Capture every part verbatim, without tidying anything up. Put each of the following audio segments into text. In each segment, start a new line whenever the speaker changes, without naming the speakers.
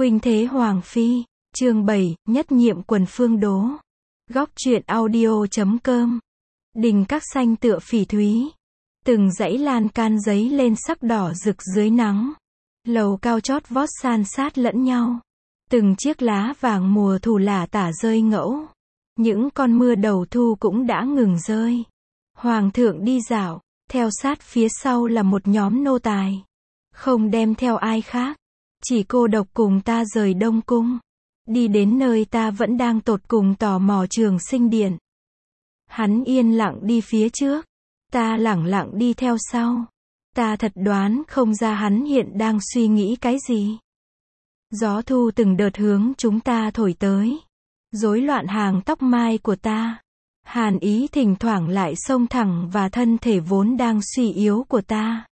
Khuynh thế Hoàng phi, chương bảy, nhất nhiệm quần phương đố. Góc truyện audio chấm com. Đình các xanh tựa phỉ thúy. Từng dãy lan can giấy lên sắc đỏ rực dưới nắng. Lầu cao chót vót san sát lẫn nhau. Từng chiếc lá vàng mùa thu lả tả rơi ngẫu. Những con mưa đầu thu cũng đã ngừng rơi. Hoàng thượng đi dạo, theo sát phía sau là một nhóm nô tài. Không đem theo ai khác. Chỉ cô độc cùng ta rời Đông Cung. Đi đến nơi ta vẫn đang tột cùng tò mò Trường Sinh Điện. Hắn yên lặng đi phía trước. Ta lẳng lặng đi theo sau. Ta thật đoán không ra hắn hiện đang suy nghĩ cái gì. Gió thu từng đợt hướng chúng ta thổi tới. Rối loạn hàng tóc mai của ta. Hàn ý thỉnh thoảng lại xông thẳng và thân thể vốn đang suy yếu của ta.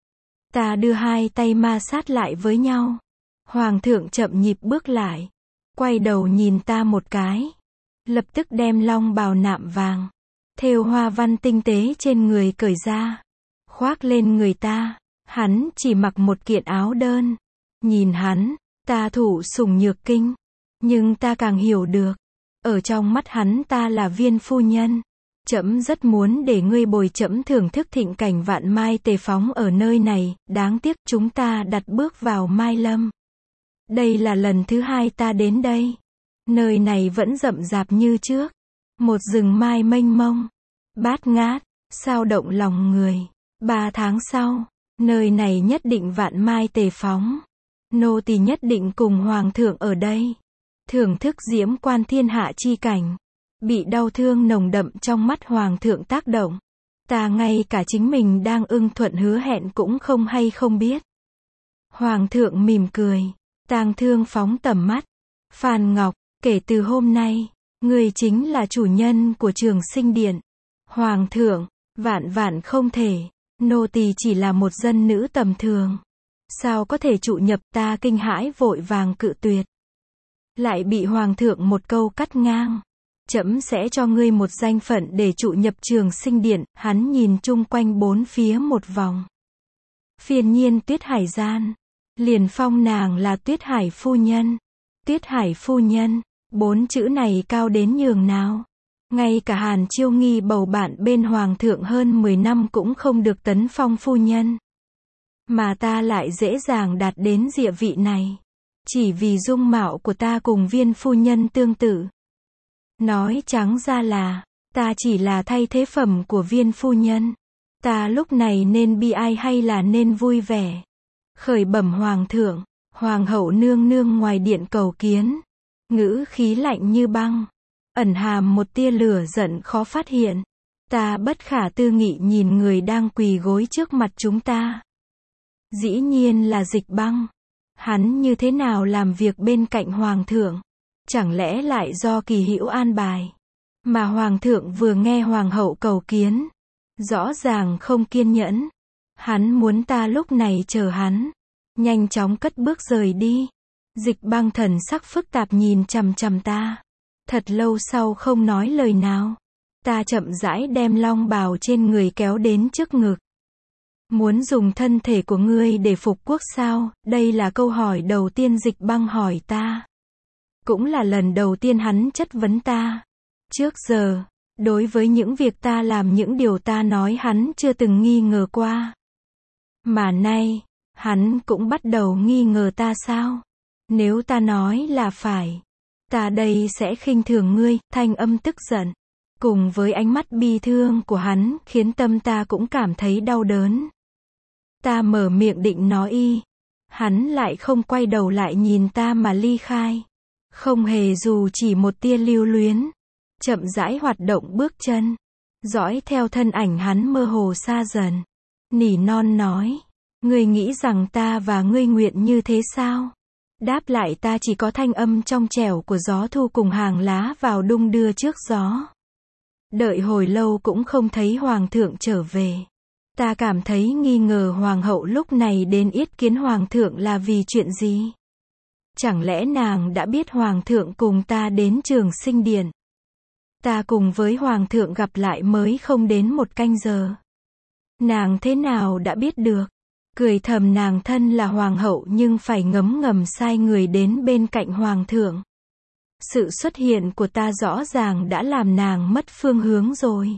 Ta đưa hai tay ma sát lại với nhau. Hoàng thượng chậm nhịp bước lại. Quay đầu nhìn ta một cái. Lập tức đem long bào nạm vàng. Thêu hoa văn tinh tế trên người cởi ra. Khoác lên người ta. Hắn chỉ mặc một kiện áo đơn. Nhìn hắn, ta thụ sủng nhược kinh. Nhưng ta càng hiểu được. Ở trong mắt hắn ta là Viên phu nhân. Trẫm rất muốn để ngươi bồi trẫm thưởng thức thịnh cảnh vạn mai tề phóng ở nơi này. Đáng tiếc chúng ta đặt bước vào Mai Lâm. Đây là lần thứ hai ta đến đây. Nơi này vẫn rậm rạp như trước. Một rừng mai mênh mông. Bát ngát, sao động lòng người. Ba tháng sau, nơi này nhất định vạn mai tề phóng. Nô tỳ nhất định cùng hoàng thượng ở đây. Thưởng thức diễm quan thiên hạ chi cảnh. Bị đau thương nồng đậm trong mắt hoàng thượng tác động. Ta ngay cả chính mình đang ưng thuận hứa hẹn cũng không hay không biết. Hoàng thượng mỉm cười. Tang Thương phóng tầm mắt. Phan Ngọc, kể từ hôm nay, ngươi chính là chủ nhân của Trường Sinh Điện. Hoàng thượng, vạn vạn không thể. Nô tỳ chỉ là một dân nữ tầm thường. Sao có thể trụ nhập? Ta kinh hãi vội vàng cự tuyệt. Lại bị hoàng thượng một câu cắt ngang. Trẫm sẽ cho ngươi một danh phận để trụ nhập Trường Sinh Điện. Hắn nhìn chung quanh bốn phía một vòng. Phiền nhiên Tuyết Hải gian. Liền phong nàng là Tuyết Hải phu nhân. Tuyết Hải phu nhân, bốn chữ này cao đến nhường nào. Ngay cả Hàn Chiêu Nghi bầu bạn bên hoàng thượng hơn mười năm cũng không được tấn phong phu nhân. Mà ta lại dễ dàng đạt đến địa vị này. Chỉ vì dung mạo của ta cùng Viên phu nhân tương tự. Nói trắng ra là, ta chỉ là thay thế phẩm của Viên phu nhân. Ta lúc này nên bi ai hay là nên vui vẻ? Khởi bẩm hoàng thượng, hoàng hậu nương nương ngoài điện cầu kiến. Ngữ khí lạnh như băng. Ẩn hàm một tia lửa giận khó phát hiện. Ta bất khả tư nghị nhìn người đang quỳ gối trước mặt chúng ta. Dĩ nhiên là Dịch Băng. Hắn như thế nào làm việc bên cạnh hoàng thượng? Chẳng lẽ lại do kỳ hữu an bài? Mà hoàng thượng vừa nghe hoàng hậu cầu kiến. Rõ ràng không kiên nhẫn. Hắn muốn ta lúc này chờ hắn. Nhanh chóng cất bước rời đi. Dịch Băng thần sắc phức tạp nhìn chằm chằm ta. Thật lâu sau không nói lời nào. Ta chậm rãi đem long bào trên người kéo đến trước ngực. Muốn dùng thân thể của ngươi để phục quốc sao? Đây là câu hỏi đầu tiên Dịch Băng hỏi ta. Cũng là lần đầu tiên hắn chất vấn ta. Trước giờ, đối với những việc ta làm, những điều ta nói, hắn chưa từng nghi ngờ qua. Mà nay, hắn cũng bắt đầu nghi ngờ ta sao? Nếu ta nói là phải, ta đây sẽ khinh thường ngươi. Thanh âm tức giận, cùng với ánh mắt bi thương của hắn, khiến tâm ta cũng cảm thấy đau đớn. Ta mở miệng định nói y. Hắn lại không quay đầu lại nhìn ta mà ly khai. Không hề dù chỉ một tia lưu luyến. Chậm rãi hoạt động bước chân. Dõi theo thân ảnh hắn mơ hồ xa dần. Nỉ non nói. Ngươi nghĩ rằng ta và ngươi nguyện như thế sao? Đáp lại ta chỉ có thanh âm trong trẻo của gió thu cùng hàng lá vào đung đưa trước gió. Đợi hồi lâu cũng không thấy hoàng thượng trở về. Ta cảm thấy nghi ngờ hoàng hậu lúc này đến yết kiến hoàng thượng là vì chuyện gì? Chẳng lẽ nàng đã biết hoàng thượng cùng ta đến Trường Sinh Điện? Ta cùng với hoàng thượng gặp lại mới không đến một canh giờ. Nàng thế nào đã biết được? cười thầm nàng thân là hoàng hậu nhưng phải ngấm ngầm sai người đến bên cạnh hoàng thượng. Sự xuất hiện của ta rõ ràng đã làm nàng mất phương hướng rồi.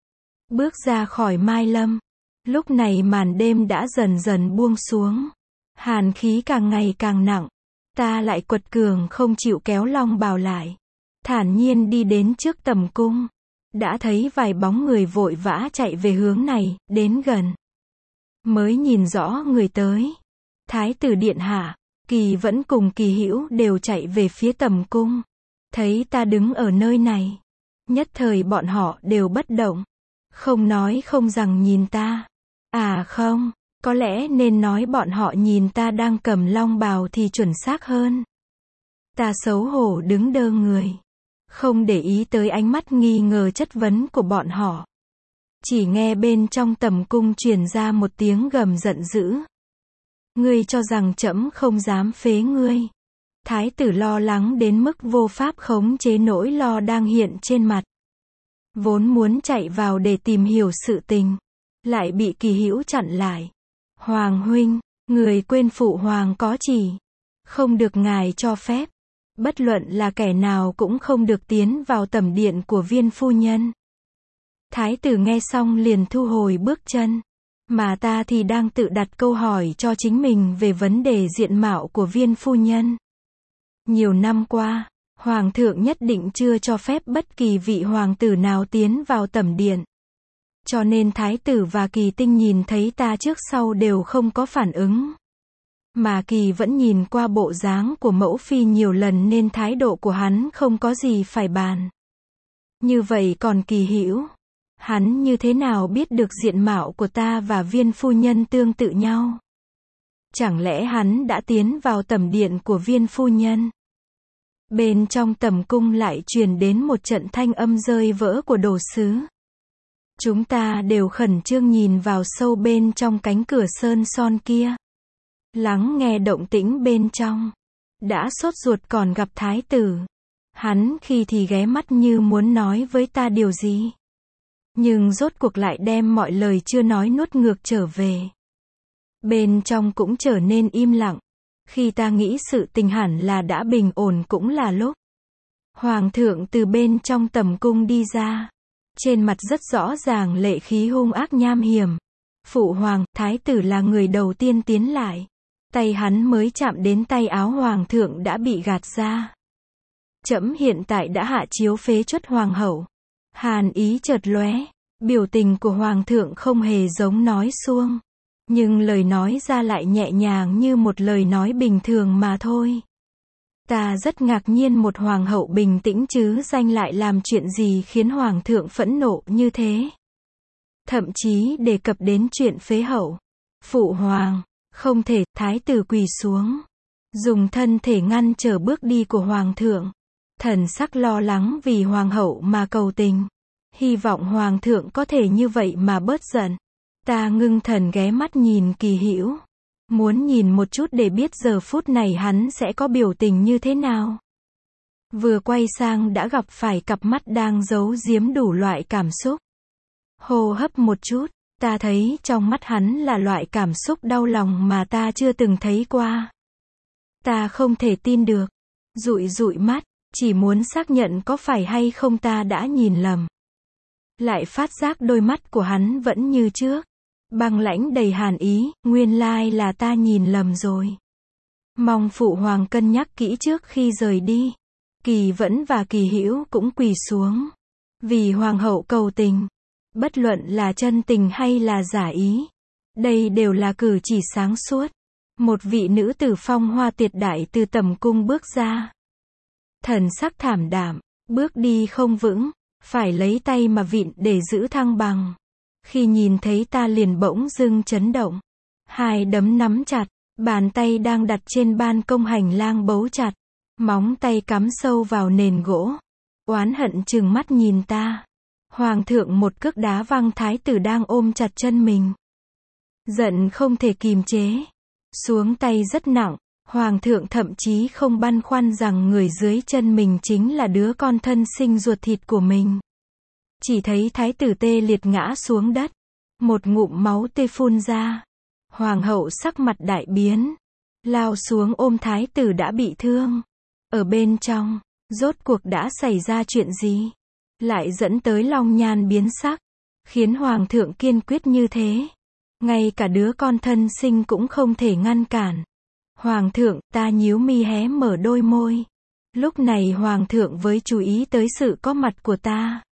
Bước ra khỏi Mai Lâm. Lúc này màn đêm đã dần dần buông xuống. Hàn khí càng ngày càng nặng. Ta lại quật cường không chịu kéo long bào lại. Thản nhiên đi đến trước tầm cung. Đã thấy vài bóng người vội vã chạy về hướng này, đến gần. Mới nhìn rõ người tới. Thái tử điện hạ, Kỳ Vẫn cùng Kỳ Hữu đều chạy về phía tầm cung. Thấy ta đứng ở nơi này. Nhất thời bọn họ đều bất động. Không nói không rằng nhìn ta. À không, có lẽ nên nói bọn họ nhìn ta đang cầm long bào thì chuẩn xác hơn. Ta xấu hổ đứng đơ người. Không để ý tới ánh mắt nghi ngờ chất vấn của bọn họ. Chỉ nghe bên trong tầm cung truyền ra một tiếng gầm giận dữ. Ngươi cho rằng trẫm không dám phế ngươi. Thái tử lo lắng đến mức vô pháp khống chế nỗi lo đang hiện trên mặt. Vốn muốn chạy vào để tìm hiểu sự tình. Lại bị Kỳ Hữu chặn lại. Hoàng huynh, người quên phụ hoàng có chỉ. Không được ngài cho phép. Bất luận là kẻ nào cũng không được tiến vào tẩm điện của viên phu nhân. Thái tử nghe xong liền thu hồi bước chân. Mà ta thì đang tự đặt câu hỏi cho chính mình về vấn đề diện mạo của viên phu nhân. Nhiều năm qua, hoàng thượng nhất định chưa cho phép bất kỳ vị hoàng tử nào tiến vào tẩm điện. Cho nên thái tử và Kỳ Tinh nhìn thấy ta trước sau đều không có phản ứng. Mà Kỳ vẫn nhìn qua bộ dáng của mẫu phi nhiều lần nên thái độ của hắn không có gì phải bàn. Như vậy còn Kỳ Hữu, hắn như thế nào biết được diện mạo của ta và viên phu nhân tương tự nhau? Chẳng lẽ hắn đã tiến vào tẩm điện của viên phu nhân? Bên trong tầm cung lại truyền đến một trận thanh âm rơi vỡ của đồ sứ. Chúng ta đều khẩn trương nhìn vào sâu bên trong cánh cửa sơn son kia. Lắng nghe động tĩnh bên trong. Đã sốt ruột còn gặp thái tử. Hắn khi thì ghé mắt như muốn nói với ta điều gì. Nhưng rốt cuộc lại đem mọi lời chưa nói nuốt ngược trở về. Bên trong cũng trở nên im lặng. Khi ta nghĩ sự tình hẳn là đã bình ổn cũng là lúc. Hoàng thượng từ bên trong tầm cung đi ra. Trên mặt rất rõ ràng lệ khí hung ác nham hiểm. Phụ hoàng, thái tử là người đầu tiên tiến lại. Tay hắn mới chạm đến tay áo hoàng thượng đã bị gạt ra. Trẫm hiện tại đã hạ chiếu phế truất hoàng hậu. Hàn ý chợt lóe. Biểu tình của hoàng thượng không hề giống nói suông. Nhưng lời nói ra lại nhẹ nhàng như một lời nói bình thường mà thôi. Ta rất ngạc nhiên một hoàng hậu bình tĩnh chứ danh lại làm chuyện gì khiến hoàng thượng phẫn nộ như thế. Thậm chí đề cập đến chuyện phế hậu. Phụ hoàng, không thể, thái tử quỳ xuống. Dùng thân thể ngăn trở bước đi của hoàng thượng. Thần sắc lo lắng vì hoàng hậu mà cầu tình. Hy vọng hoàng thượng có thể như vậy mà bớt giận. Ta ngưng thần ghé mắt nhìn Kỳ Hữu. Muốn nhìn một chút để biết giờ phút này hắn sẽ có biểu tình như thế nào. Vừa quay sang đã gặp phải cặp mắt đang giấu giếm đủ loại cảm xúc. Hô hấp một chút, ta thấy trong mắt hắn là loại cảm xúc đau lòng mà ta chưa từng thấy qua. Ta không thể tin được. Dụi dụi mắt, chỉ muốn xác nhận có phải hay không ta đã nhìn lầm. Lại phát giác đôi mắt của hắn vẫn như trước. Băng lãnh đầy hàn ý, nguyên lai là ta nhìn lầm rồi. Mong phụ hoàng cân nhắc kỹ trước khi rời đi. Kỳ Vẫn và Kỳ Hữu cũng quỳ xuống. Vì hoàng hậu cầu tình. Bất luận là chân tình hay là giả ý. Đây đều là cử chỉ sáng suốt. Một vị nữ tử phong hoa tuyệt đại từ tầm cung bước ra. Thần sắc thảm đạm, bước đi không vững, phải lấy tay mà vịn để giữ thăng bằng. Khi nhìn thấy ta liền bỗng dưng chấn động. Hai đấm nắm chặt, bàn tay đang đặt trên ban công hành lang bấu chặt. Móng tay cắm sâu vào nền gỗ. Oán hận trừng mắt nhìn ta. Hoàng thượng một cước đá văng thái tử đang ôm chặt chân mình. Giận không thể kìm chế. Xuống tay rất nặng. Hoàng thượng thậm chí không băn khoăn rằng người dưới chân mình chính là đứa con thân sinh ruột thịt của mình. Chỉ thấy thái tử tê liệt ngã xuống đất. Một ngụm máu tê phun ra. Hoàng hậu sắc mặt đại biến, lao xuống ôm thái tử đã bị thương. Ở bên trong, rốt cuộc đã xảy ra chuyện gì? Lại dẫn tới Long Nhan biến sắc, khiến hoàng thượng kiên quyết như thế. Ngay cả đứa con thân sinh cũng không thể ngăn cản. Hoàng thượng, ta nhíu mi hé mở đôi môi. Lúc này hoàng thượng với chú ý tới sự có mặt của ta.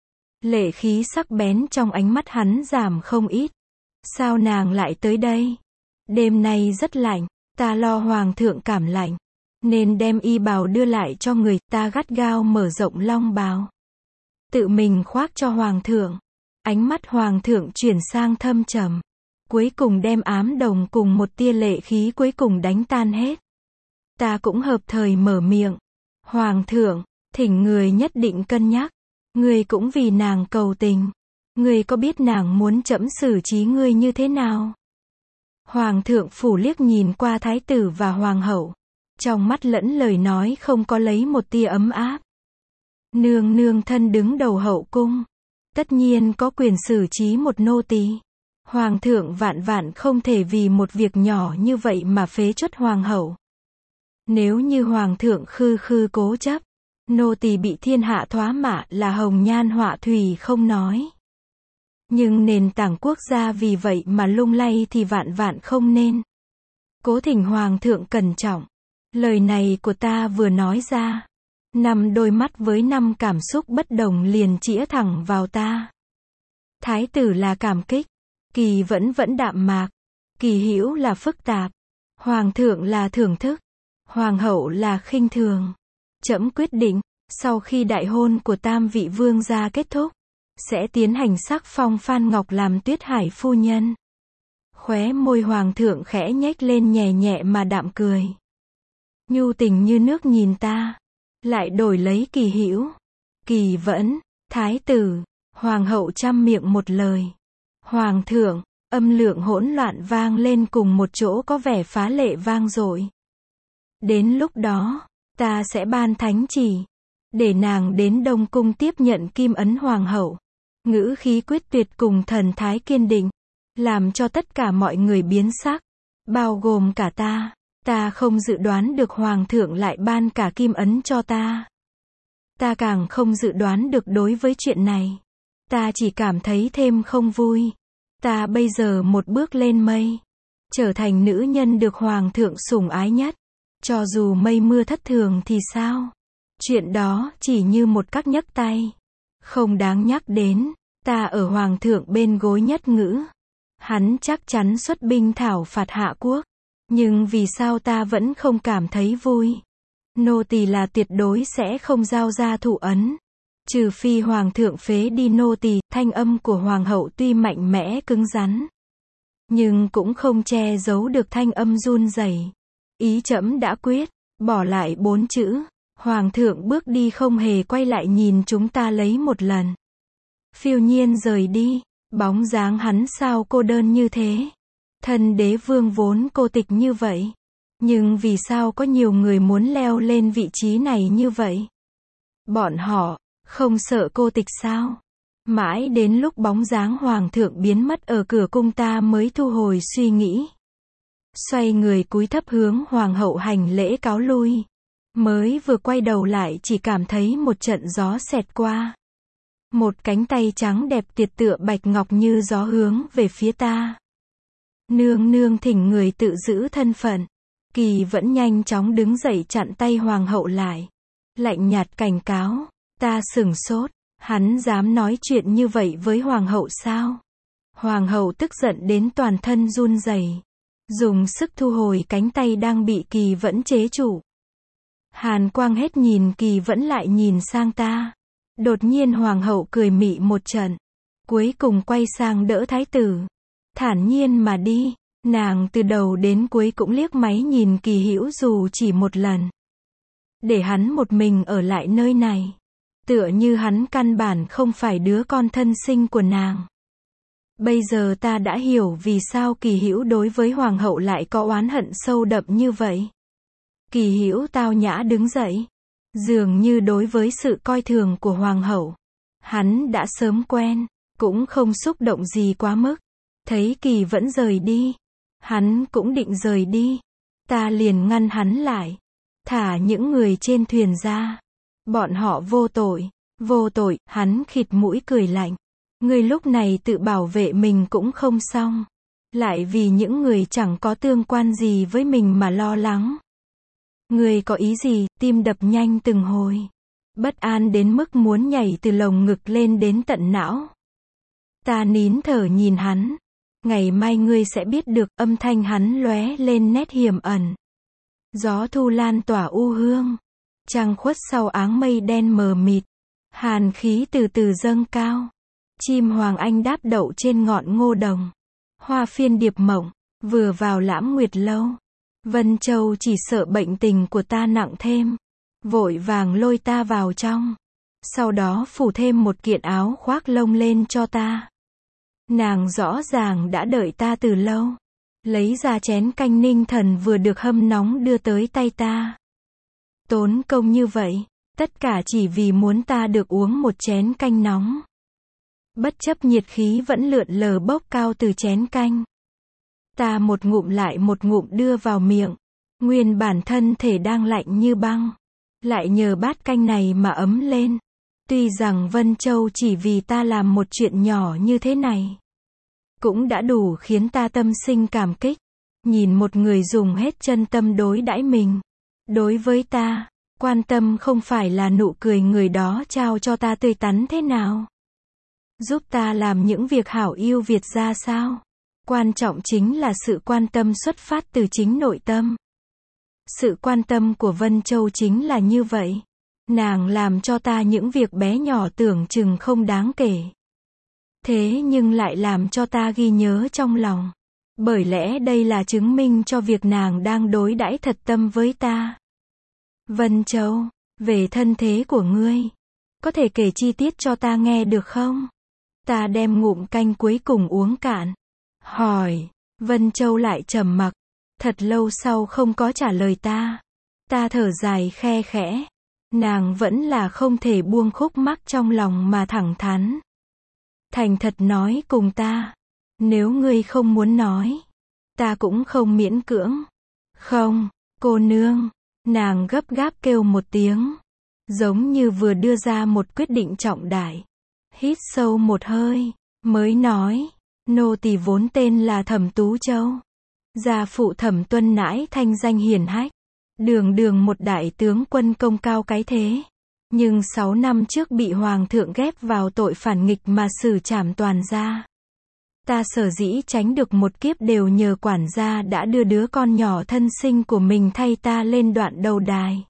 Lệ khí sắc bén trong ánh mắt hắn giảm không ít. Sao nàng lại tới đây? Đêm nay rất lạnh, ta lo hoàng thượng cảm lạnh, nên đem y bào đưa lại cho người. Ta gắt gao mở rộng long bào, tự mình khoác cho hoàng thượng. Ánh mắt hoàng thượng chuyển sang thâm trầm, cuối cùng đem ám đồng cùng một tia lệ khí cuối cùng đánh tan hết. Ta cũng hợp thời mở miệng. Hoàng thượng, thỉnh người nhất định cân nhắc. Người cũng vì nàng cầu tình. Người có biết nàng muốn trẫm xử trí ngươi như thế nào? Hoàng thượng phủ liếc nhìn qua thái tử và hoàng hậu. Trong mắt lẫn lời nói không có lấy một tia ấm áp. Nương nương thân đứng đầu hậu cung, tất nhiên có quyền xử trí một nô tỳ. Hoàng thượng vạn vạn không thể vì một việc nhỏ như vậy mà phế truất hoàng hậu. Nếu như hoàng thượng khư khư cố chấp, nô tỳ bị thiên hạ thoá mạ là hồng nhan họa thủy không nói. Nhưng nền tảng quốc gia vì vậy mà lung lay thì vạn vạn không nên. Cố thỉnh hoàng thượng cẩn trọng. Lời này của ta vừa nói ra, năm đôi mắt với năm cảm xúc bất đồng liền chĩa thẳng vào ta. Thái tử là cảm kích, Kỳ vẫn vẫn đạm mạc, Kỳ hữu là phức tạp, hoàng thượng là thưởng thức, hoàng hậu là khinh thường. Trẫm quyết định, sau khi đại hôn của tam vị vương gia kết thúc, sẽ tiến hành sắc phong Phan Ngọc làm Tuyết Hải phu nhân. Khóe môi hoàng thượng khẽ nhếch lên nhẹ nhẹ mà đạm cười. Nhu tình như nước nhìn ta, lại đổi lấy Kỳ hữu, Kỳ vẫn, thái tử, hoàng hậu trăm miệng một lời. Hoàng thượng, âm lượng hỗn loạn vang lên cùng một chỗ có vẻ phá lệ vang dội. Đến lúc đó, ta sẽ ban thánh chỉ, để nàng đến Đông Cung tiếp nhận kim ấn hoàng hậu. Ngữ khí quyết tuyệt cùng thần thái kiên định, làm cho tất cả mọi người biến sắc, bao gồm cả ta. Ta không dự đoán được hoàng thượng lại ban cả kim ấn cho ta. Ta càng không dự đoán được đối với chuyện này. Ta chỉ cảm thấy thêm không vui. Ta bây giờ một bước lên mây, trở thành nữ nhân được hoàng thượng sủng ái nhất. Cho dù mây mưa thất thường thì sao? Chuyện đó chỉ như một các nhấc tay, không đáng nhắc đến. Ta ở hoàng thượng bên gối nhất ngữ, hắn chắc chắn xuất binh thảo phạt hạ quốc. Nhưng vì sao ta vẫn không cảm thấy vui? Nô tỳ là tuyệt đối sẽ không giao ra thủ ấn, trừ phi hoàng thượng phế đi nô tỳ. Thanh âm của hoàng hậu tuy mạnh mẽ cứng rắn, nhưng cũng không che giấu được thanh âm run rẩy. Ý trẫm đã quyết, bỏ lại bốn chữ. Hoàng thượng bước đi không hề quay lại nhìn chúng ta lấy một lần. Phiêu nhiên rời đi, bóng dáng hắn sao cô đơn như thế. Thân đế vương vốn cô tịch như vậy, nhưng vì sao có nhiều người muốn leo lên vị trí này như vậy? Bọn họ không sợ cô tịch sao? Mãi đến lúc bóng dáng hoàng thượng biến mất ở cửa cung ta mới thu hồi suy nghĩ. Xoay người cúi thấp hướng hoàng hậu hành lễ cáo lui. Mới vừa quay đầu lại chỉ cảm thấy một trận gió xẹt qua. Một cánh tay trắng đẹp tuyệt tựa bạch ngọc như gió hướng về phía ta. Nương nương thỉnh người tự giữ thân phận. Kỳ vẫn nhanh chóng đứng dậy chặn tay hoàng hậu lại. Lạnh nhạt cảnh cáo. Ta sửng sốt. Hắn dám nói chuyện như vậy với hoàng hậu sao? Hoàng hậu tức giận đến toàn thân run rẩy, dùng sức thu hồi cánh tay đang bị Kỳ vẫn chế trụ. Hàn quang hết nhìn Kỳ vẫn lại nhìn sang ta. Đột nhiên hoàng hậu cười mị một trận, cuối cùng quay sang đỡ thái tử, thản nhiên mà đi. Nàng từ đầu đến cuối cũng liếc máy nhìn Kỳ hữu dù chỉ một lần, để hắn một mình ở lại nơi này, tựa như hắn căn bản không phải đứa con thân sinh của nàng. Bây giờ ta đã hiểu vì sao Kỳ hữu đối với hoàng hậu lại có oán hận sâu đậm như vậy. Kỳ hữu tao nhã đứng dậy, dường như đối với sự coi thường của hoàng hậu, hắn đã sớm quen, cũng không xúc động gì quá mức. Thấy Kỳ vẫn rời đi, Hắn cũng định rời đi. Ta liền ngăn hắn lại. Thả những người trên thuyền ra. Bọn họ vô tội. Vô tội, hắn khịt mũi cười lạnh. Ngươi lúc này tự bảo vệ mình cũng không xong. Lại vì những người chẳng có tương quan gì với mình mà lo lắng. Ngươi có ý gì? Tim đập nhanh từng hồi. Bất an đến mức muốn nhảy từ lồng ngực lên đến tận não. Ta nín thở nhìn hắn. Ngày mai ngươi sẽ biết được, âm thanh hắn lóe lên nét hiểm ẩn. Gió thu lan tỏa u hương. Trăng khuất sau áng mây đen mờ mịt. Hàn khí từ từ dâng cao. Chim hoàng anh đáp đậu trên ngọn ngô đồng. Hoa phiên điệp mộng, vừa vào lãm nguyệt lâu. Vân Châu chỉ sợ bệnh tình của ta nặng thêm. Vội vàng lôi ta vào trong. Sau đó phủ thêm một kiện áo khoác lông lên cho ta. Nàng rõ ràng đã đợi ta từ lâu. Lấy ra chén canh ninh thần vừa được hâm nóng đưa tới tay ta. Tốn công như vậy, tất cả chỉ vì muốn ta được uống một chén canh nóng. Bất chấp nhiệt khí vẫn lượn lờ bốc cao từ chén canh. Ta một ngụm lại một ngụm đưa vào miệng. Nguyên bản thân thể đang lạnh như băng. Lại nhờ bát canh này mà ấm lên. Tuy rằng Vân Châu chỉ vì ta làm một chuyện nhỏ như thế này. Cũng đã đủ khiến ta tâm sinh cảm kích. Nhìn một người dùng hết chân tâm đối đãi mình. Đối với ta, quan tâm không phải là nụ cười người đó trao cho ta tươi tắn thế nào. Giúp ta làm những việc hảo yêu Việt ra sao. Quan trọng chính là sự quan tâm xuất phát từ chính nội tâm. Sự quan tâm của Vân Châu chính là như vậy. Nàng làm cho ta những việc bé nhỏ tưởng chừng không đáng kể. Thế nhưng lại làm cho ta ghi nhớ trong lòng. Bởi lẽ đây là chứng minh cho việc nàng đang đối đãi thật tâm với ta. Vân Châu, về thân thế của ngươi, có thể kể chi tiết cho ta nghe được không? Ta đem ngụm canh cuối cùng uống cạn. Hỏi, Vân Châu lại trầm mặc. Thật lâu sau không có trả lời ta. Ta thở dài khe khẽ. Nàng vẫn là không thể buông khúc mắc trong lòng mà thẳng thắn. Thành thật nói cùng ta. Nếu ngươi không muốn nói, ta cũng không miễn cưỡng. Không, cô nương. Nàng gấp gáp kêu một tiếng. Giống như vừa đưa ra một quyết định trọng đại. Hít sâu một hơi, mới nói. Nô tỳ vốn tên là Thẩm Tú Châu. Gia phụ Thẩm Tuân nãi thanh danh hiển hách. Đường đường một đại tướng quân công cao cái thế. Nhưng sáu năm trước bị hoàng thượng ghép vào tội phản nghịch mà xử trảm toàn gia. Ta sở dĩ tránh được một kiếp đều nhờ quản gia đã đưa đứa con nhỏ thân sinh của mình thay ta lên đoạn đầu đài.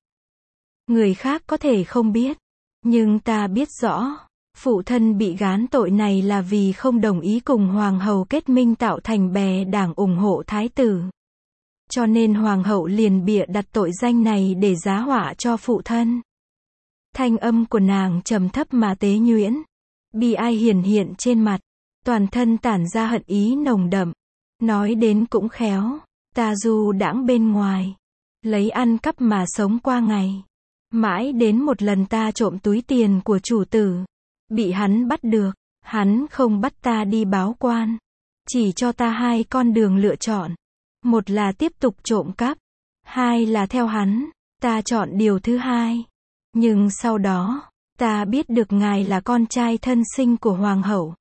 Người khác có thể không biết, nhưng ta biết rõ. Phụ thân bị gán tội này là vì không đồng ý cùng hoàng hậu kết minh tạo thành bè đảng ủng hộ thái tử. Cho nên hoàng hậu liền bịa đặt tội danh này để giá họa cho phụ thân. Thanh âm của nàng trầm thấp mà tế nhuyễn. Bi ai hiển hiện trên mặt. Toàn thân tản ra hận ý nồng đậm. Nói đến cũng khéo. Ta du đãng bên ngoài. Lấy ăn cắp mà sống qua ngày. Mãi đến một lần ta trộm túi tiền của chủ tử. Bị hắn bắt được. Hắn không bắt ta đi báo quan. Chỉ cho ta hai con đường lựa chọn. Một là tiếp tục trộm cắp. Hai là theo hắn. Ta chọn điều thứ hai. Nhưng sau đó, ta biết được ngài là con trai thân sinh của hoàng hậu.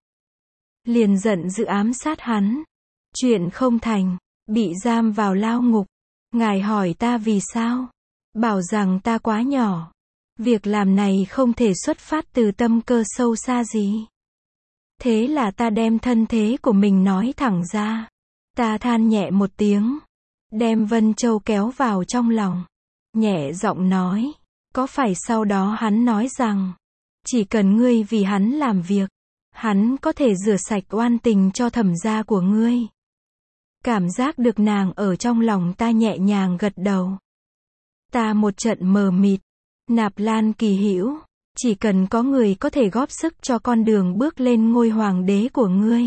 Liền giận dữ ám sát hắn. Chuyện không thành, bị giam vào lao ngục. Ngài hỏi ta vì sao? Bảo rằng ta quá nhỏ. Việc làm này không thể xuất phát từ tâm cơ sâu xa gì. Thế là ta đem thân thế của mình nói thẳng ra. Ta than nhẹ một tiếng. Đem Vân Châu kéo vào trong lòng. Nhẹ giọng nói. Có phải sau đó hắn nói rằng. Chỉ cần ngươi vì hắn làm việc. Hắn có thể rửa sạch oan tình cho thẩm gia của ngươi. Cảm giác được nàng ở trong lòng ta nhẹ nhàng gật đầu. Ta một trận mờ mịt. Nạp Lan Kỳ Hữu, chỉ cần có người có thể góp sức cho con đường bước lên ngôi hoàng đế của ngươi.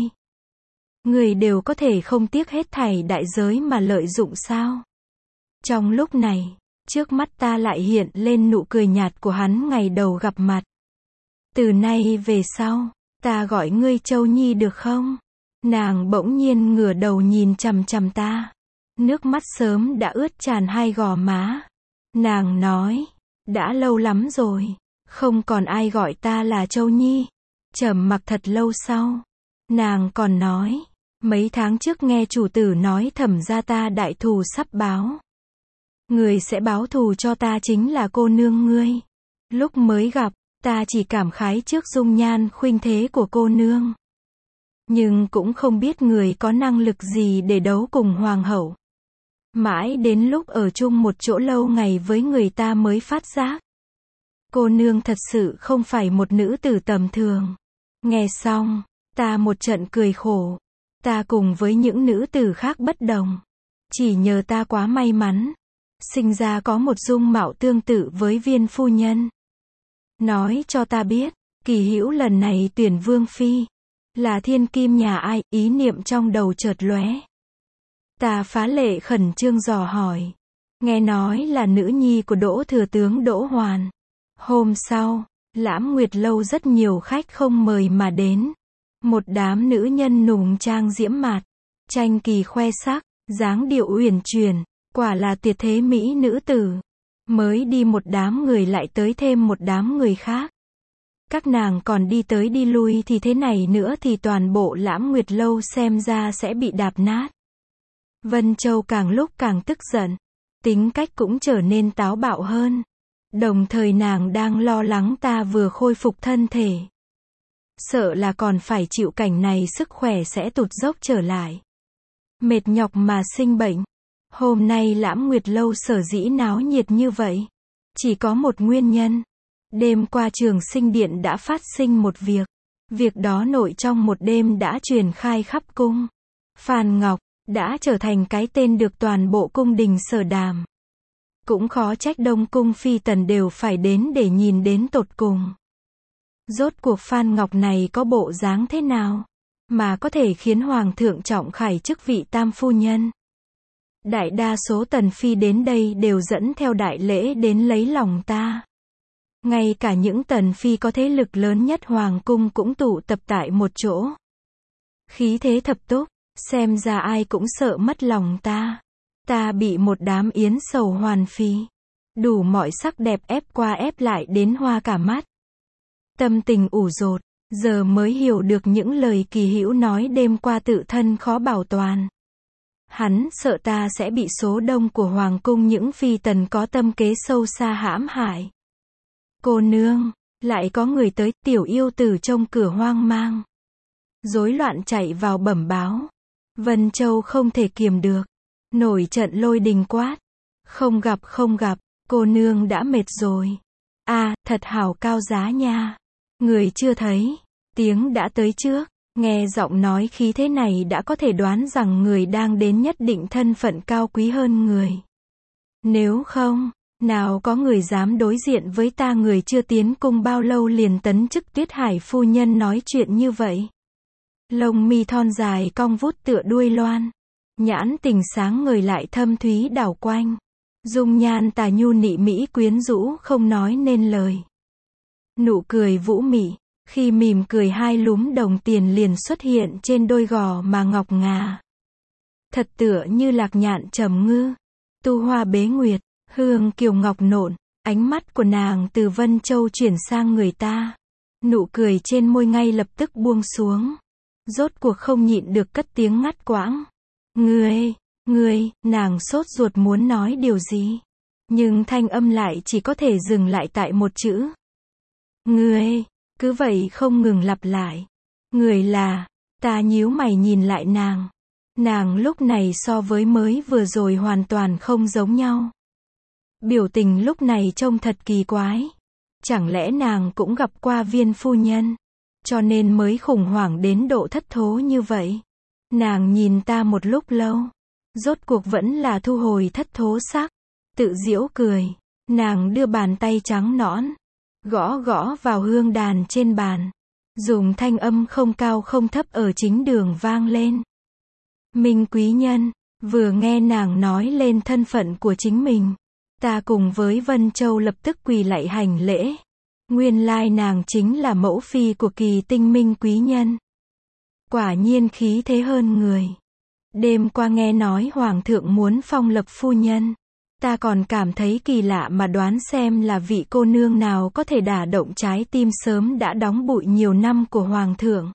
Ngươi đều có thể không tiếc hết thảy đại giới mà lợi dụng sao? Trong lúc này, trước mắt ta lại hiện lên nụ cười nhạt của hắn ngày đầu gặp mặt. Từ nay về sau, ta gọi ngươi Châu Nhi được không? Nàng bỗng nhiên ngửa đầu nhìn chằm chằm ta. Nước mắt sớm đã ướt tràn hai gò má. Nàng nói, đã lâu lắm rồi, không còn ai gọi ta là Châu Nhi. Trầm mặc thật lâu sau, nàng còn nói, mấy tháng trước nghe chủ tử nói Thẩm gia ta đại thù sắp báo. Người sẽ báo thù cho ta chính là cô nương ngươi. Lúc mới gặp, ta chỉ cảm khái trước dung nhan khuynh thế của cô nương. Nhưng cũng không biết người có năng lực gì để đấu cùng hoàng hậu. Mãi đến lúc ở chung một chỗ lâu ngày với người ta mới phát giác. Cô nương thật sự không phải một nữ tử tầm thường. Nghe xong, ta một trận cười khổ. Ta cùng với những nữ tử khác bất đồng. Chỉ nhờ ta quá may mắn. Sinh ra có một dung mạo tương tự với Viên phu nhân. Nói cho ta biết, Kỳ Hữu lần này tuyển vương phi. Là thiên kim nhà ai, ý niệm trong đầu chợt lóe. Ta phá lệ khẩn trương dò hỏi. Nghe nói là nữ nhi của Đỗ thừa tướng Đỗ Hoàn. Hôm sau, Lãm Nguyệt lâu rất nhiều khách không mời mà đến. Một đám nữ nhân nùng trang diễm mạt, tranh kỳ khoe sắc, dáng điệu uyển chuyển, quả là tuyệt thế mỹ nữ tử. Mới đi một đám người lại tới thêm một đám người khác. Các nàng còn đi tới đi lui thì thế này nữa thì toàn bộ Lãm Nguyệt lâu xem ra sẽ bị đạp nát. Vân Châu càng lúc càng tức giận, tính cách cũng trở nên táo bạo hơn. Đồng thời nàng đang lo lắng ta vừa khôi phục thân thể. Sợ là còn phải chịu cảnh này sức khỏe sẽ tụt dốc trở lại. Mệt nhọc mà sinh bệnh. Hôm nay Lãm Nguyệt lâu sở dĩ náo nhiệt như vậy. Chỉ có một nguyên nhân. Đêm qua Trường Sinh Điện đã phát sinh một việc. Việc đó nội trong một đêm đã truyền khai khắp cung. Phan Ngọc đã trở thành cái tên được toàn bộ cung đình sở đàm. Cũng khó trách Đông cung phi tần đều phải đến để nhìn đến tột cùng. Rốt cuộc Phan Ngọc này có bộ dáng thế nào, mà có thể khiến Hoàng thượng trọng khải chức vị tam phu nhân. Đại đa số tần phi đến đây đều dẫn theo đại lễ đến lấy lòng ta. Ngay cả những tần phi có thế lực lớn nhất Hoàng cung cũng tụ tập tại một chỗ. Khí thế thập túc, xem ra ai cũng sợ mất lòng ta. Ta bị một đám yến sầu hoàn phi, đủ mọi sắc đẹp ép qua ép lại đến hoa cả mắt. Tâm tình ủ dột, giờ mới hiểu được những lời Kỳ Hữu nói đêm qua tự thân khó bảo toàn. Hắn sợ ta sẽ bị số đông của Hoàng cung những phi tần có tâm kế sâu xa hãm hại. Cô nương, lại có người tới, tiểu yêu tử trông cửa hoang mang. Rối loạn chạy vào bẩm báo. Vân Châu không thể kiềm được. Nổi trận lôi đình quát. Không gặp không gặp, cô nương đã mệt rồi. A, à, thật hảo cao giá nha. Người chưa thấy, tiếng đã tới trước. Nghe giọng nói khí thế này đã có thể đoán rằng người đang đến nhất định thân phận cao quý hơn người. Nếu không, nào có người dám đối diện với ta người chưa tiến cung bao lâu liền tấn chức Tuyết Hải phu nhân nói chuyện như vậy. Lông mi thon dài cong vút tựa đuôi loan. Nhãn tình sáng ngời lại thâm thúy đảo quanh. Dung nhan tà nhu nị mỹ quyến rũ không nói nên lời. Nụ cười vũ mị, khi mỉm cười hai lúm đồng tiền liền xuất hiện trên đôi gò mà ngọc ngà. Thật tựa như lạc nhạn trầm ngư, tu hoa bế nguyệt, hương kiều ngọc nộn, ánh mắt của nàng từ Vân Châu chuyển sang người ta. Nụ cười trên môi ngay lập tức buông xuống. Rốt cuộc không nhịn được cất tiếng ngắt quãng. Ngươi, ngươi, nàng sốt ruột muốn nói điều gì. Nhưng thanh âm lại chỉ có thể dừng lại tại một chữ. Ngươi, cứ vậy không ngừng lặp lại. Người là, ta nhíu mày nhìn lại nàng. Nàng lúc này so với mới vừa rồi hoàn toàn không giống nhau. Biểu tình lúc này trông thật kỳ quái. Chẳng lẽ nàng cũng gặp qua Viên phu nhân, cho nên mới khủng hoảng đến độ thất thố như vậy. Nàng nhìn ta một lúc lâu, rốt cuộc vẫn là thu hồi thất thố sắc, tự giễu cười. Nàng đưa bàn tay trắng nõn, gõ gõ vào hương đàn trên bàn, dùng thanh âm không cao không thấp ở chính đường vang lên. Minh quý nhân, vừa nghe nàng nói lên thân phận của chính mình, ta cùng với Vân Châu lập tức quỳ lạy hành lễ. Nguyên lai nàng chính là mẫu phi của Kỳ Tinh Minh quý nhân. Quả nhiên khí thế hơn người. Đêm qua nghe nói hoàng thượng muốn phong lập phu nhân. Ta còn cảm thấy kỳ lạ mà đoán xem là vị cô nương nào có thể đả động trái tim sớm đã đóng bụi nhiều năm của hoàng thượng.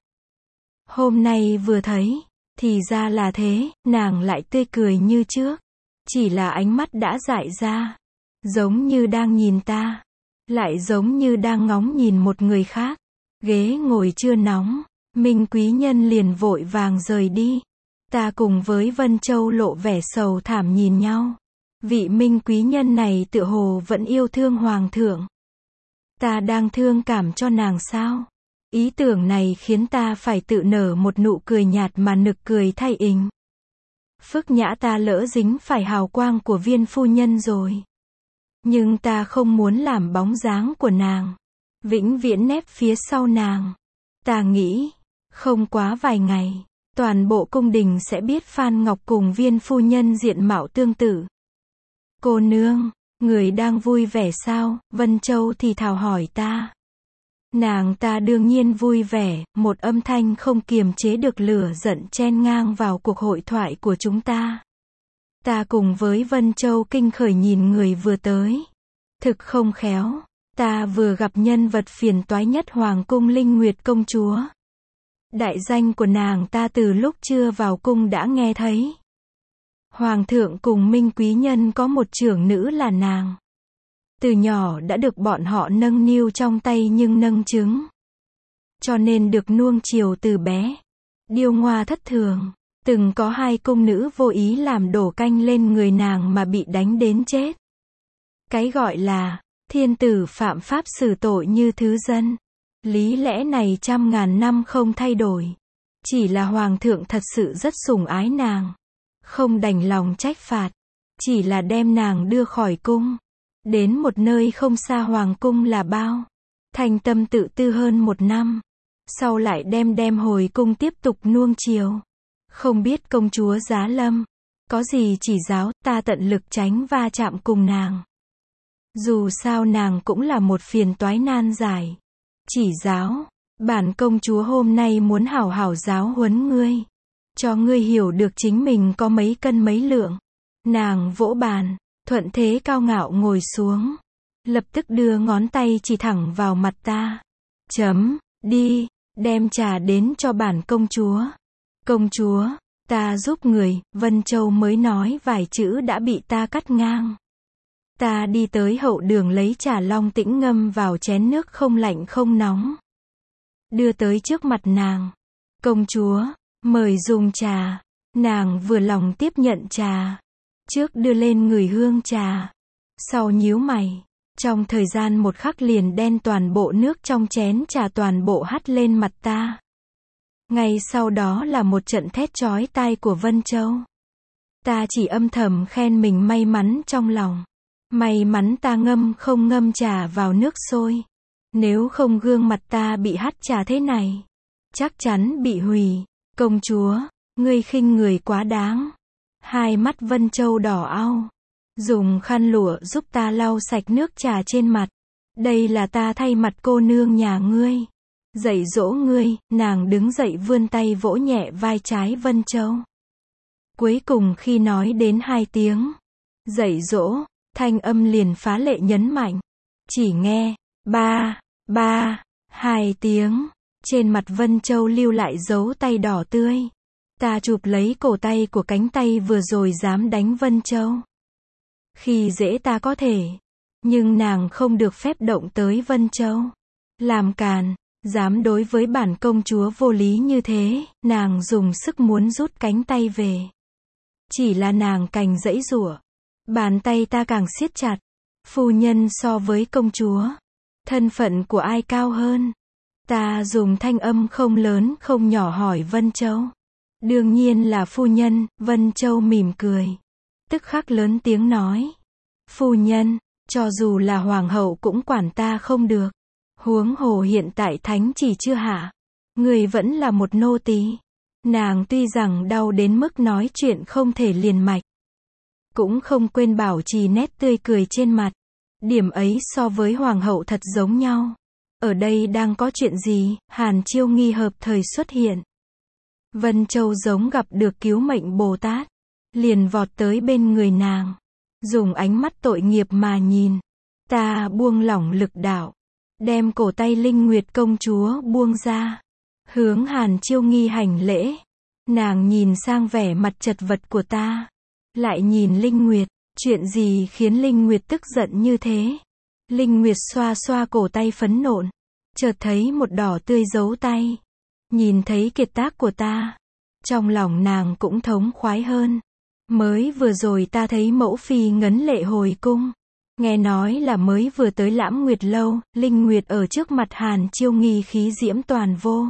Hôm nay vừa thấy, thì ra là thế, nàng lại tươi cười như trước. Chỉ là ánh mắt đã dại ra. Giống như đang nhìn ta. Lại giống như đang ngóng nhìn một người khác. Ghế ngồi chưa nóng, Minh quý nhân liền vội vàng rời đi. Ta cùng với Vân Châu lộ vẻ sầu thảm nhìn nhau. Vị Minh quý nhân này tựa hồ vẫn yêu thương hoàng thượng. Ta đang thương cảm cho nàng sao? Ý tưởng này khiến ta phải tự nở một nụ cười nhạt mà nực cười thay ình. Phức nhã ta lỡ dính phải hào quang của viên phu nhân rồi. Nhưng ta không muốn làm bóng dáng của nàng. Vĩnh viễn nép phía sau nàng. Ta nghĩ, không quá vài ngày, toàn bộ cung đình sẽ biết Phan Ngọc cùng viên phu nhân diện mạo tương tự. Cô nương, người đang vui vẻ sao? Vân Châu thì thào hỏi ta. Nàng ta đương nhiên vui vẻ, một âm thanh không kiềm chế được lửa giận chen ngang vào cuộc hội thoại của chúng ta. Ta cùng với Vân Châu kinh khởi nhìn người vừa tới. Thực không khéo, ta vừa gặp nhân vật phiền toái nhất Hoàng cung Linh Nguyệt công chúa. Đại danh của nàng ta từ lúc chưa vào cung đã nghe thấy. Hoàng thượng cùng Minh quý nhân có một trưởng nữ là nàng. Từ nhỏ đã được bọn họ nâng niu trong tay nhưng nâng trứng. Cho nên được nuông chiều từ bé. Điêu ngoa thất thường. Từng có hai cung nữ vô ý làm đổ canh lên người nàng mà bị đánh đến chết. Cái gọi là thiên tử phạm pháp xử tội như thứ dân. Lý lẽ này trăm ngàn năm không thay đổi. Chỉ là hoàng thượng thật sự rất sủng ái nàng. Không đành lòng trách phạt. Chỉ là đem nàng đưa khỏi cung. Đến một nơi không xa hoàng cung là bao. Thành tâm tự tư hơn một năm. Sau lại đem đem hồi cung tiếp tục nuông chiều. Không biết công chúa Giá Lâm có gì chỉ giáo, ta tận lực tránh va chạm cùng nàng. Dù sao nàng cũng là một phiền toái nan giải. Chỉ giáo, bản công chúa hôm nay muốn hảo hảo giáo huấn ngươi. Cho ngươi hiểu được chính mình có mấy cân mấy lượng. Nàng vỗ bàn, thuận thế cao ngạo ngồi xuống. Lập tức đưa ngón tay chỉ thẳng vào mặt ta. Chấm, đi, đem trà đến cho bản công chúa. Công chúa, ta giúp người, Vân Châu mới nói vài chữ đã bị ta cắt ngang. Ta đi tới hậu đường lấy trà long tĩnh ngâm vào chén nước không lạnh không nóng. Đưa tới trước mặt nàng. Công chúa, mời dùng trà. Nàng vừa lòng tiếp nhận trà. Trước đưa lên người hương trà. Sau nhíu mày. Trong thời gian một khắc liền đen toàn bộ nước trong chén trà toàn bộ hắt lên mặt ta. Ngay sau đó là một trận thét chói tai của Vân Châu. Ta chỉ âm thầm khen mình may mắn trong lòng. May mắn ta ngâm không ngâm trà vào nước sôi. Nếu không gương mặt ta bị hắt trà thế này. Chắc chắn bị hủy. Công chúa, ngươi khinh người quá đáng. Hai mắt Vân Châu đỏ au. Dùng khăn lụa giúp ta lau sạch nước trà trên mặt. Đây là ta thay mặt cô nương nhà ngươi. Dạy dỗ ngươi, nàng đứng dậy vươn tay vỗ nhẹ vai trái Vân Châu. Cuối cùng khi nói đến hai tiếng dạy dỗ, thanh âm liền phá lệ nhấn mạnh. Chỉ nghe, ba, ba, hai tiếng. Trên mặt Vân Châu lưu lại dấu tay đỏ tươi. Ta chụp lấy cổ tay của cánh tay vừa rồi dám đánh Vân Châu. Khi dễ ta có thể. Nhưng nàng không được phép động tới Vân Châu. Làm càn. Dám đối với bản công chúa vô lý như thế, nàng dùng sức muốn rút cánh tay về. Chỉ là nàng cành giãy giụa. Bàn tay ta càng siết chặt. Phu nhân so với công chúa. Thân phận của ai cao hơn? Ta dùng thanh âm không lớn không nhỏ hỏi Vân Châu. Đương nhiên là phu nhân, Vân Châu mỉm cười. Tức khắc lớn tiếng nói. Phu nhân, cho dù là hoàng hậu cũng quản ta không được. Huống hồ hiện tại thánh chỉ chưa hạ. Người vẫn là một nô tỳ. Nàng tuy rằng đau đến mức nói chuyện không thể liền mạch. Cũng không quên bảo trì nét tươi cười trên mặt. Điểm ấy so với hoàng hậu thật giống nhau. Ở đây đang có chuyện gì? Hàn Chiêu nghi hợp thời xuất hiện. Vân Châu giống gặp được cứu mệnh Bồ Tát, liền vọt tới bên người nàng, dùng ánh mắt tội nghiệp mà nhìn. Ta buông lỏng lực đạo, đem cổ tay Linh Nguyệt công chúa buông ra, hướng Hàn Chiêu Nghi hành lễ. Nàng nhìn sang vẻ mặt chật vật của ta, lại nhìn Linh Nguyệt, chuyện gì khiến Linh Nguyệt tức giận như thế? Linh Nguyệt xoa xoa cổ tay phấn nộn, chợt thấy một đỏ tươi dấu tay, nhìn thấy kiệt tác của ta, trong lòng nàng cũng thống khoái hơn. Mới vừa rồi ta thấy mẫu phi ngấn lệ hồi cung, nghe nói là mới vừa tới Lãm Nguyệt lâu, Linh Nguyệt ở trước mặt Hàn Chiêu Nghi khí diễm toàn vô.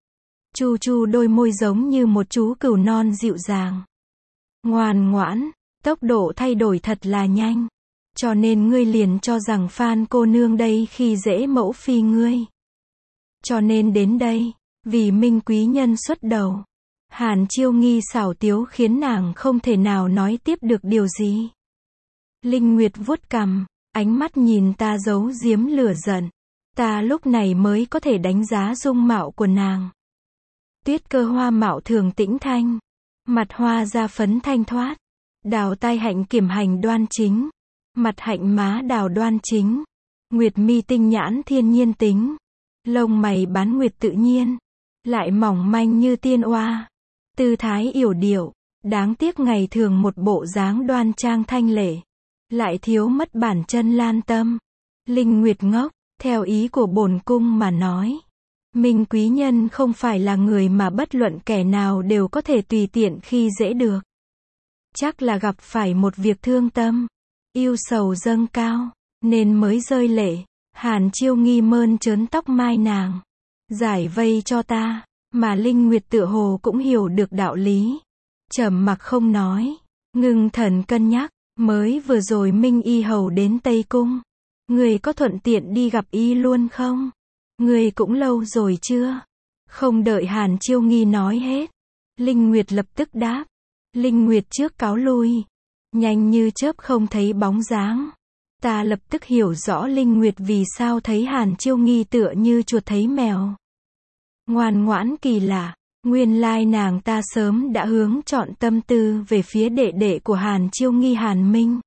Chu chu đôi môi giống như một chú cừu non dịu dàng, ngoan ngoãn, tốc độ thay đổi thật là nhanh. Cho nên ngươi liền cho rằng Phan cô nương đây khi dễ mẫu phi ngươi. Cho nên đến đây, vì Minh quý nhân xuất đầu. Hàn Chiêu Nghi xảo tiếu khiến nàng không thể nào nói tiếp được điều gì. Linh Nguyệt vuốt cằm, ánh mắt nhìn ta giấu giếm lửa giận. Ta lúc này mới có thể đánh giá dung mạo của nàng. Tuyết Cơ hoa mạo thường tĩnh thanh, mặt hoa da phấn thanh thoát, đào tai hạnh kiểm hành đoan chính, mặt hạnh má đào đoan chính, nguyệt mi tinh nhãn thiên nhiên tính, lông mày bán nguyệt tự nhiên, lại mỏng manh như tiên oa, tư thái yểu điệu, đáng tiếc ngày thường một bộ dáng đoan trang thanh lệ, lại thiếu mất bản chân lan tâm. Linh Nguyệt ngốc, theo ý của bổn cung mà nói, Minh quý nhân không phải là người mà bất luận kẻ nào đều có thể tùy tiện khi dễ được. Chắc là gặp phải một việc thương tâm, yêu sầu dâng cao, nên mới rơi lệ. Hàn Chiêu Nghi mơn trớn tóc mai nàng, giải vây cho ta, mà Linh Nguyệt tựa hồ cũng hiểu được đạo lý, trầm mặc không nói, ngưng thần cân nhắc. Mới vừa rồi Minh y hầu đến Tây Cung, người có thuận tiện đi gặp y luôn không? Người cũng lâu rồi chưa? Không đợi Hàn Chiêu Nghi nói hết, Linh Nguyệt lập tức đáp. Linh Nguyệt trước cáo lui, nhanh như chớp không thấy bóng dáng. Ta lập tức hiểu rõ Linh Nguyệt vì sao thấy Hàn Chiêu Nghi tựa như chuột thấy mèo. Ngoan ngoãn kỳ lạ, nguyên lai nàng ta sớm đã hướng chọn tâm tư về phía đệ đệ của Hàn Chiêu Nghi Hàn Minh.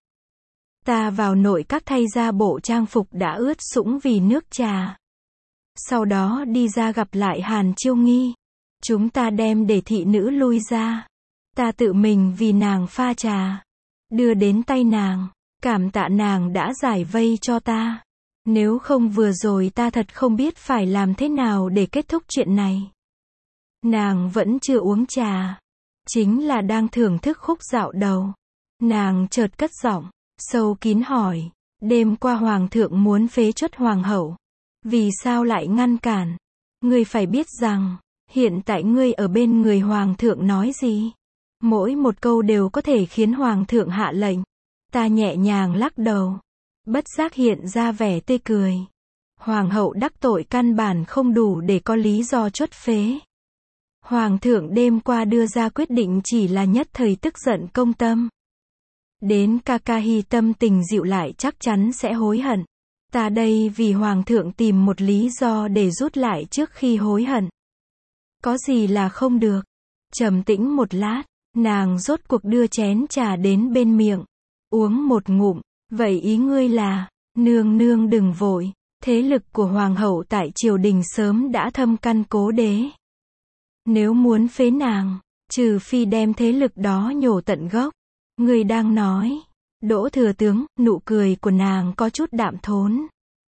Ta vào nội các thay ra bộ trang phục đã ướt sũng vì nước trà. Sau đó đi ra gặp lại Hàn Chiêu Nghi. Chúng ta đem để thị nữ lui ra. Ta tự mình vì nàng pha trà, đưa đến tay nàng, cảm tạ nàng đã giải vây cho ta. Nếu không vừa rồi ta thật không biết phải làm thế nào để kết thúc chuyện này. Nàng vẫn chưa uống trà, chính là đang thưởng thức khúc dạo đầu. Nàng chợt cất giọng, sâu kín hỏi, đêm qua hoàng thượng muốn phế truất hoàng hậu, vì sao lại ngăn cản? Ngươi phải biết rằng, hiện tại ngươi ở bên người hoàng thượng nói gì? Mỗi một câu đều có thể khiến hoàng thượng hạ lệnh. Ta nhẹ nhàng lắc đầu, bất giác hiện ra vẻ tươi cười. Hoàng hậu đắc tội căn bản không đủ để có lý do truất phế. Hoàng thượng đêm qua đưa ra quyết định chỉ là nhất thời tức giận công tâm. Đến Kakahi tâm tình dịu lại chắc chắn sẽ hối hận. Ta đây vì hoàng thượng tìm một lý do để rút lại trước khi hối hận. Có gì là không được? Trầm tĩnh một lát, nàng rốt cuộc đưa chén trà đến bên miệng, uống một ngụm. Vậy ý ngươi là, nương nương đừng vội, thế lực của hoàng hậu tại triều đình sớm đã thâm căn cố đế. Nếu muốn phế nàng, trừ phi đem thế lực đó nhổ tận gốc. Ngươi đang nói, Đỗ thừa tướng, nụ cười của nàng có chút đạm thốn.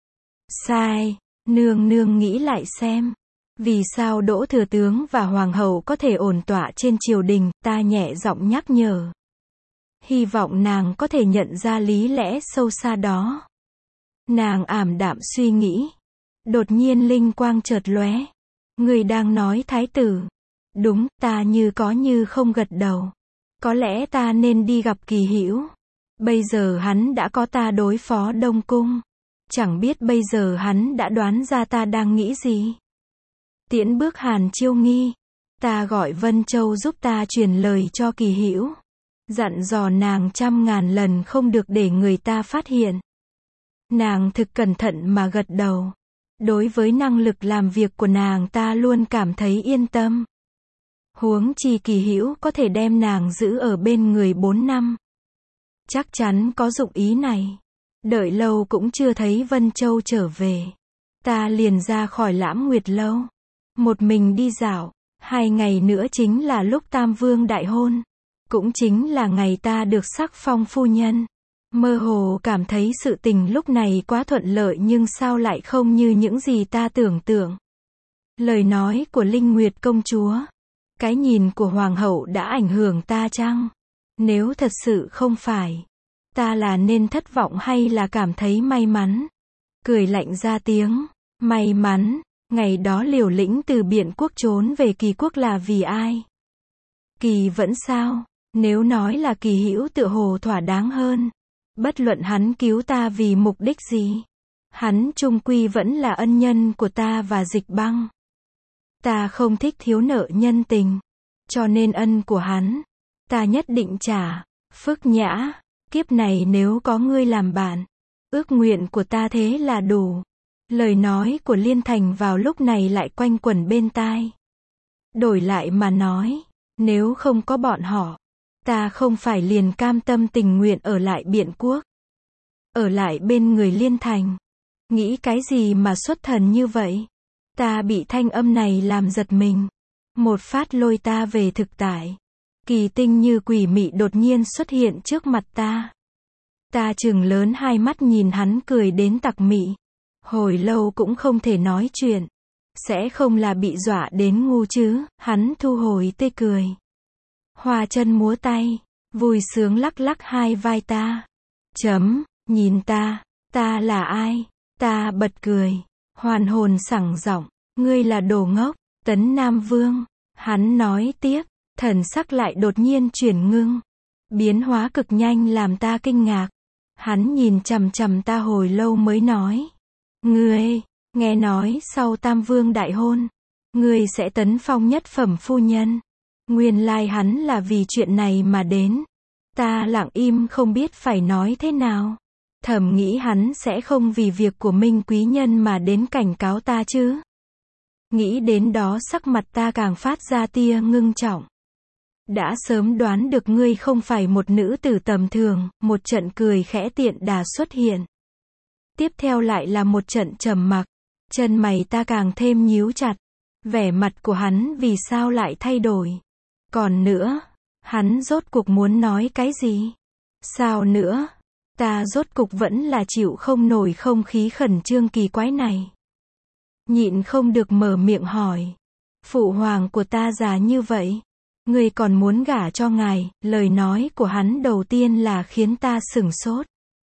Sai, nương nương nghĩ lại xem. Vì sao Đỗ thừa tướng và hoàng hậu có thể ổn tọa trên triều đình, ta nhẹ giọng nhắc nhở. Hy vọng nàng có thể nhận ra lý lẽ sâu xa đó. Nàng ảm đạm suy nghĩ. Đột nhiên linh quang chợt lóe. Người đang nói thái tử. Đúng, ta như có như không gật đầu. Có lẽ ta nên đi gặp Kỳ Hữu. Bây giờ hắn đã có ta đối phó Đông Cung. Chẳng biết bây giờ hắn đã đoán ra ta đang nghĩ gì. Tiễn bước Hàn Chiêu Nghi. Ta gọi Vân Châu giúp ta truyền lời cho Kỳ Hữu. Dặn dò nàng trăm ngàn lần không được để người ta phát hiện. Nàng thực cẩn thận mà gật đầu. Đối với năng lực làm việc của nàng ta luôn cảm thấy yên tâm. Huống chi Kỳ Hữu có thể đem nàng giữ ở bên người bốn năm. Chắc chắn có dụng ý này. Đợi lâu cũng chưa thấy Vân Châu trở về. Ta liền ra khỏi Lãm Nguyệt lâu. Một mình đi dạo. Hai ngày nữa chính là lúc Tam Vương đại hôn. Cũng chính là ngày ta được sắc phong phu nhân. Mơ hồ cảm thấy sự tình lúc này quá thuận lợi nhưng sao lại không như những gì ta tưởng tượng. Lời nói của Linh Nguyệt công chúa. Cái nhìn của Hoàng hậu đã ảnh hưởng ta chăng? Nếu thật sự không phải. Ta là nên thất vọng hay là cảm thấy may mắn? Cười lạnh ra tiếng. May mắn. Ngày đó liều lĩnh từ Biện quốc trốn về Kỳ quốc là vì ai? Kỳ vẫn sao? Nếu nói là Kỳ Hữu tựa hồ thỏa đáng hơn. Bất luận hắn cứu ta vì mục đích gì. Hắn chung quy vẫn là ân nhân của ta và Dịch Băng. Ta không thích thiếu nợ nhân tình. Cho nên ân của hắn. Ta nhất định trả. Phức Nhã. Kiếp này nếu có ngươi làm bạn. Ước nguyện của ta thế là đủ. Lời nói của Liên Thành vào lúc này lại quanh quẩn bên tai. Đổi lại mà nói. Nếu không có bọn họ. Ta không phải liền cam tâm tình nguyện ở lại Biện quốc. Ở lại bên người Liên Thành. Nghĩ cái gì mà xuất thần như vậy? Ta bị thanh âm này làm giật mình. Một phát lôi ta về thực tại. Kỳ Tinh như quỷ mị đột nhiên xuất hiện trước mặt ta. Ta trừng lớn hai mắt nhìn hắn cười đến tặc mị. Hồi lâu cũng không thể nói chuyện. Sẽ không là bị dọa đến ngu chứ? Hắn thu hồi tươi cười. Hoa chân múa tay. Vui sướng lắc lắc hai vai ta. Chấm, nhìn ta. Ta là ai? Ta bật cười. Hoàn hồn sảng giọng. Ngươi là đồ ngốc. Tấn Nam Vương. Hắn nói tiếp. Thần sắc lại đột nhiên chuyển ngưng. Biến hóa cực nhanh làm ta kinh ngạc. Hắn nhìn chằm chằm ta hồi lâu mới nói. Ngươi, nghe nói sau Tam Vương đại hôn. Ngươi sẽ tấn phong nhất phẩm phu nhân. Nguyên lai hắn là vì chuyện này mà đến. Ta lặng im không biết phải nói thế nào. Thầm nghĩ hắn sẽ không vì việc của Minh quý nhân mà đến cảnh cáo ta chứ. Nghĩ đến đó sắc mặt ta càng phát ra tia ngưng trọng. Đã sớm đoán được ngươi không phải một nữ tử tầm thường, một trận cười khẽ tiện đà xuất hiện. Tiếp theo lại là một trận trầm mặc, chân mày ta càng thêm nhíu chặt. Vẻ mặt của hắn vì sao lại thay đổi? Còn nữa, hắn rốt cuộc muốn nói cái gì? Sao nữa? Ta rốt cục vẫn là chịu không nổi không khí khẩn trương kỳ quái này. Nhịn không được mở miệng hỏi. Phụ hoàng của ta già như vậy. Ngươi còn muốn gả cho ngài? Lời nói của hắn đầu tiên là khiến ta sửng sốt.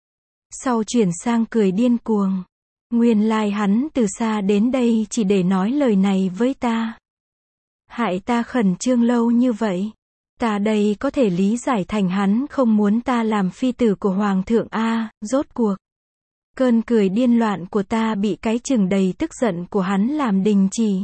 Sau chuyển sang cười điên cuồng. Nguyên lai hắn từ xa đến đây chỉ để nói lời này với ta. Hại ta khẩn trương lâu như vậy. Ta đây có thể lý giải thành hắn không muốn ta làm phi tử của hoàng thượng a, rốt cuộc. Cơn cười điên loạn của ta bị cái chừng đầy tức giận của hắn làm đình chỉ.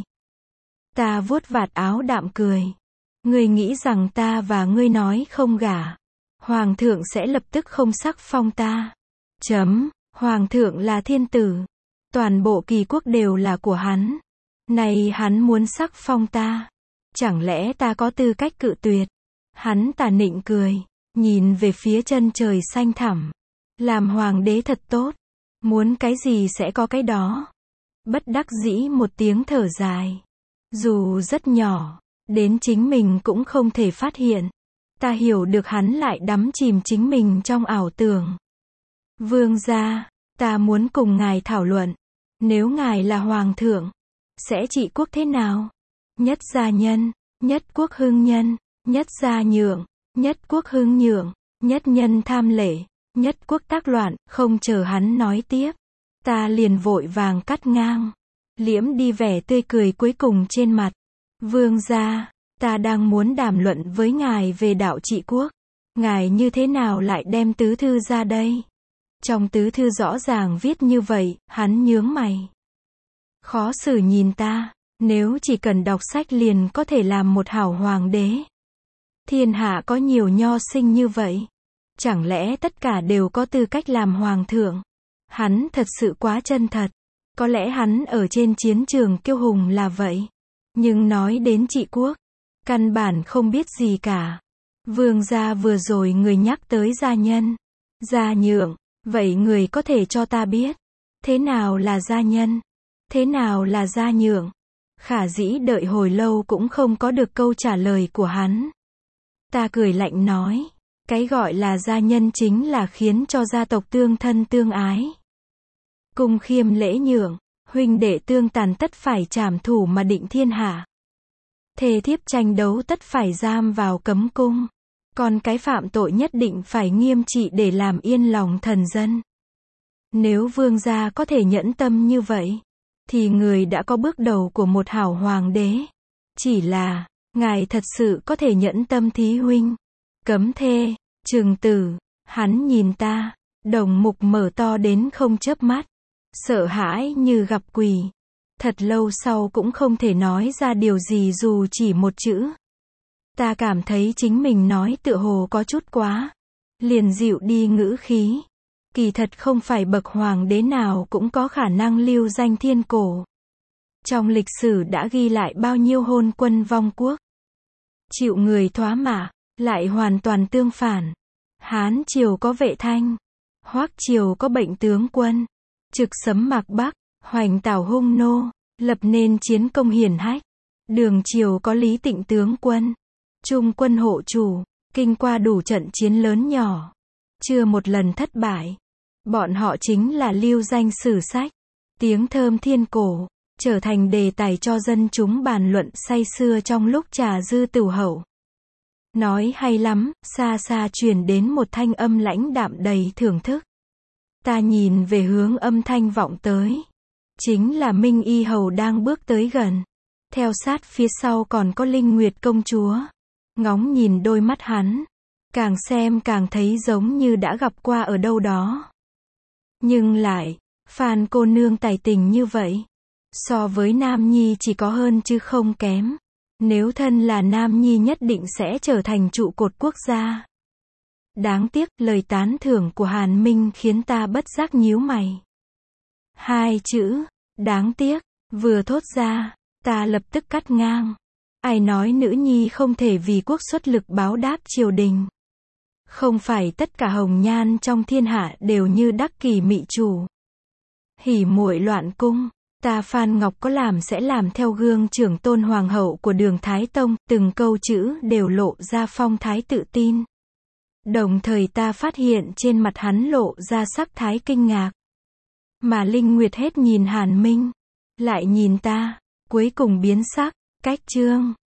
Ta vuốt vạt áo đạm cười. Ngươi nghĩ rằng ta và ngươi nói không gả. Hoàng thượng sẽ lập tức không sắc phong ta. Chấm, hoàng thượng là thiên tử. Toàn bộ Kỳ quốc đều là của hắn. Này hắn muốn sắc phong ta. Chẳng lẽ ta có tư cách cự tuyệt? Hắn tà nịnh cười. Nhìn về phía chân trời xanh thẳm. Làm hoàng đế thật tốt. Muốn cái gì sẽ có cái đó. Bất đắc dĩ một tiếng thở dài. Dù rất nhỏ. Đến chính mình cũng không thể phát hiện. Ta hiểu được hắn lại đắm chìm chính mình trong ảo tưởng. Vương gia, ta muốn cùng ngài thảo luận. Nếu ngài là hoàng thượng, sẽ trị quốc thế nào? Nhất gia nhân, nhất quốc hưng nhân, nhất gia nhượng, nhất quốc hưng nhượng, nhất nhân tham lễ, nhất quốc tác loạn. Không chờ hắn nói tiếp, ta liền vội vàng cắt ngang, liễm đi vẻ tươi cười cuối cùng trên mặt. Vương gia, ta đang muốn đàm luận với ngài về đạo trị quốc. Ngài như thế nào lại đem tứ thư ra đây? Trong tứ thư rõ ràng viết như vậy. Hắn nhướng mày. Khó xử nhìn ta. Nếu chỉ cần đọc sách liền có thể làm một hảo hoàng đế. Thiên hạ có nhiều nho sinh như vậy. Chẳng lẽ tất cả đều có tư cách làm hoàng thượng? Hắn thật sự quá chân thật. Có lẽ hắn ở trên chiến trường kiêu hùng là vậy. Nhưng nói đến trị quốc, Căn bản không biết gì cả. Vương gia vừa rồi người nhắc tới gia nhân. Gia nhượng, vậy người có thể cho ta biết, thế nào là gia nhân? Thế nào là gia nhượng? Khả dĩ đợi hồi lâu cũng không có được câu trả lời của hắn. Ta cười lạnh nói, cái gọi là gia nhân chính là khiến cho gia tộc tương thân tương ái. Cung khiêm lễ nhượng, huynh đệ tương tàn tất phải trảm thủ mà định thiên hạ. Thê thiếp tranh đấu tất phải giam vào cấm cung. Còn cái phạm tội nhất định phải nghiêm trị để làm yên lòng thần dân. Nếu vương gia có thể nhẫn tâm như vậy, thì người đã có bước đầu của một hảo hoàng đế. Chỉ là, ngài thật sự có thể nhẫn tâm thí huynh. Cấm thê, trừng tử, hắn nhìn ta, đồng mục mở to đến không chớp mắt. Sợ hãi như gặp quỷ. Thật lâu sau cũng không thể nói ra điều gì dù chỉ một chữ. Ta cảm thấy chính mình nói tựa hồ có chút quá. Liền dịu đi ngữ khí. Kỳ thật không phải bậc hoàng đế nào cũng có khả năng lưu danh thiên cổ. Trong lịch sử đã ghi lại bao nhiêu hôn quân vong quốc. Chịu người thoá mạ, lại hoàn toàn tương phản. Hán triều có Vệ Thanh. Hoắc triều có Bệnh tướng quân. Trực sấm mạc Bắc, hoành tảo hung nô, lập nên chiến công hiển hách. Đường triều có Lý Tịnh tướng quân. Trung quân hộ chủ, kinh qua đủ trận chiến lớn nhỏ. Chưa một lần thất bại. Bọn họ chính là lưu danh sử sách. Tiếng thơm thiên cổ, trở thành đề tài cho dân chúng bàn luận say sưa trong lúc trà dư tửu hậu. Nói hay lắm, xa xa truyền đến một thanh âm lãnh đạm đầy thưởng thức. Ta nhìn về hướng âm thanh vọng tới. Chính là Minh Y Hầu đang bước tới gần. Theo sát phía sau còn có Linh Nguyệt công chúa. Ngóng nhìn đôi mắt hắn. Càng xem càng thấy giống như đã gặp qua ở đâu đó. Nhưng lại, Phan cô nương tài tình như vậy. So với Nam Nhi chỉ có hơn chứ không kém. Nếu thân là Nam Nhi nhất định sẽ trở thành trụ cột quốc gia. Đáng tiếc, lời tán thưởng của Hàn Minh khiến ta bất giác nhíu mày. Hai chữ, đáng tiếc, vừa thốt ra, ta lập tức cắt ngang. Ai nói nữ nhi không thể vì quốc xuất lực báo đáp triều đình. Không phải tất cả hồng nhan trong thiên hạ đều như đắc kỷ mị chủ. Hỉ muội loạn cung, ta Phan Ngọc có làm sẽ làm theo gương trưởng tôn hoàng hậu của Đường Thái Tông, từng câu chữ đều lộ ra phong thái tự tin. Đồng thời ta phát hiện trên mặt hắn lộ ra sắc thái kinh ngạc. Mà Linh Nguyệt hết nhìn Hàn Minh, lại nhìn ta, cuối cùng biến sắc, cách chương.